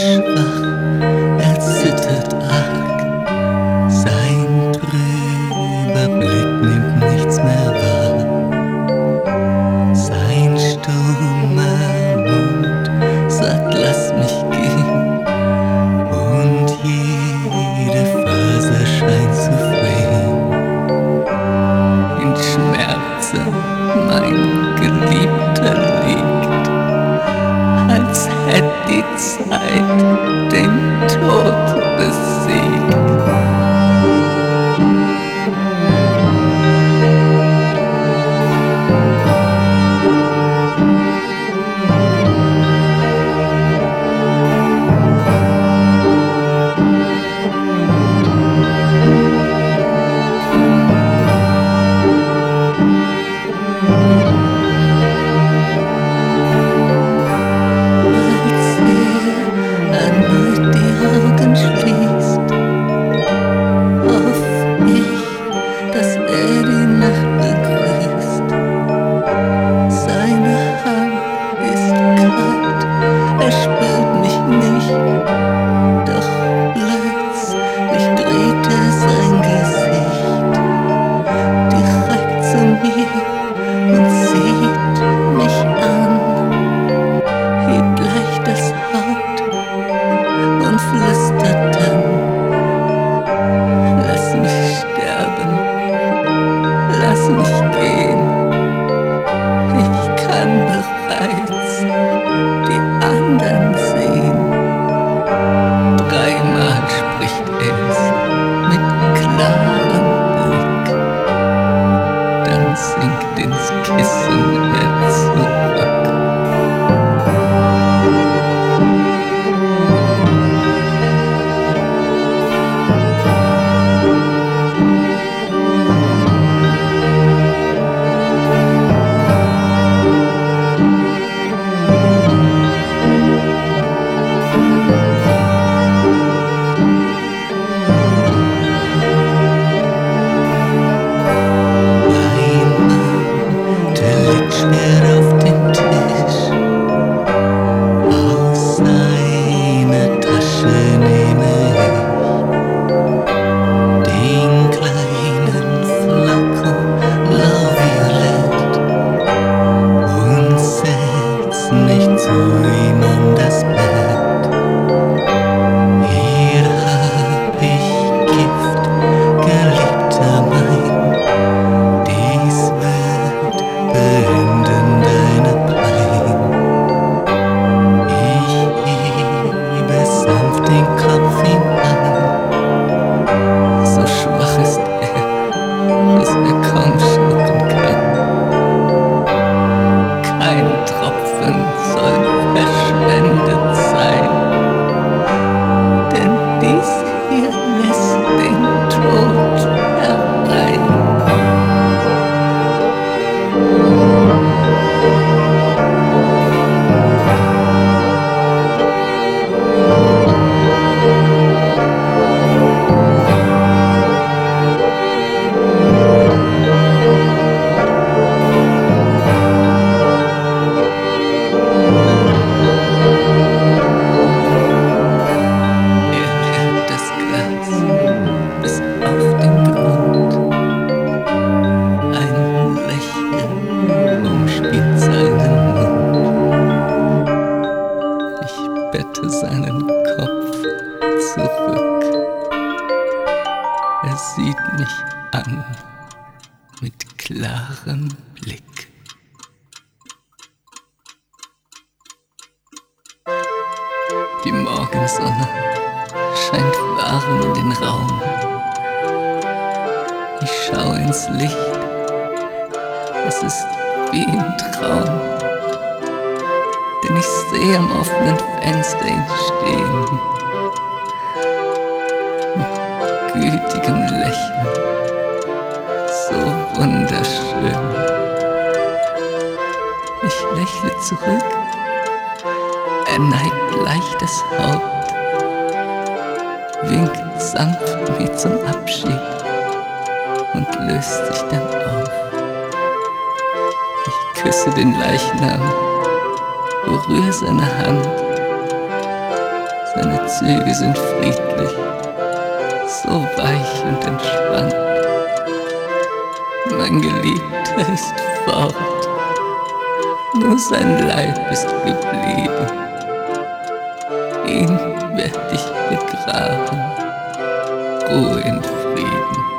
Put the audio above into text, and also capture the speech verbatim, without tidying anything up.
schwach, er zittert arg. Sein trüber Blick nimmt nichts mehr wahr. Sein stummer Mund sagt, lass mich gehen. Und jede Faser scheint zu flehen. In Schmerzen mein Geliebter liegt, als hätt die Zeit den Tod besiegt. Lass mich gehen, ich kann bereits die anderen sehen. Dreimal spricht es mit klarem Blick, dann sinkt ins Kissen er zurück. Schwer auf den Tisch, aus seiner Tasche nehme ich den kleinen Flakon Blau Violett und setz mich zu ihm an das Bett. Hier hab ich Gift, Geliebter mein, dies wird beenden deine Pein. Ich hebe sanft den Kopf hinein, so schwach ist er, dass er kaum schlucken kann. Kein Tropfen soll verschwendet sein, denn dies hier lässt den Tod herein. Bette seinen Kopf zurück. Er sieht mich an mit klarem Blick. Die Morgensonne scheint warm in den Raum. Ich schaue ins Licht, es ist wie im Traum. Denn ich sehe am offenen Fenster ihn stehen, mit gütigem Lächeln, so wunderschön. Ich lächle zurück, er neigt leicht das Haupt, winkt sanft mir zum Abschied und löst sich dann auf. Ich küsse den Leichnam, berühr seine Hand, Seine Züge sind friedlich, so weich und entspannt. Mein Geliebter ist fort, nur sein Leib ist geblieben. Ihn werd ich begraben, Ruhe in Frieden.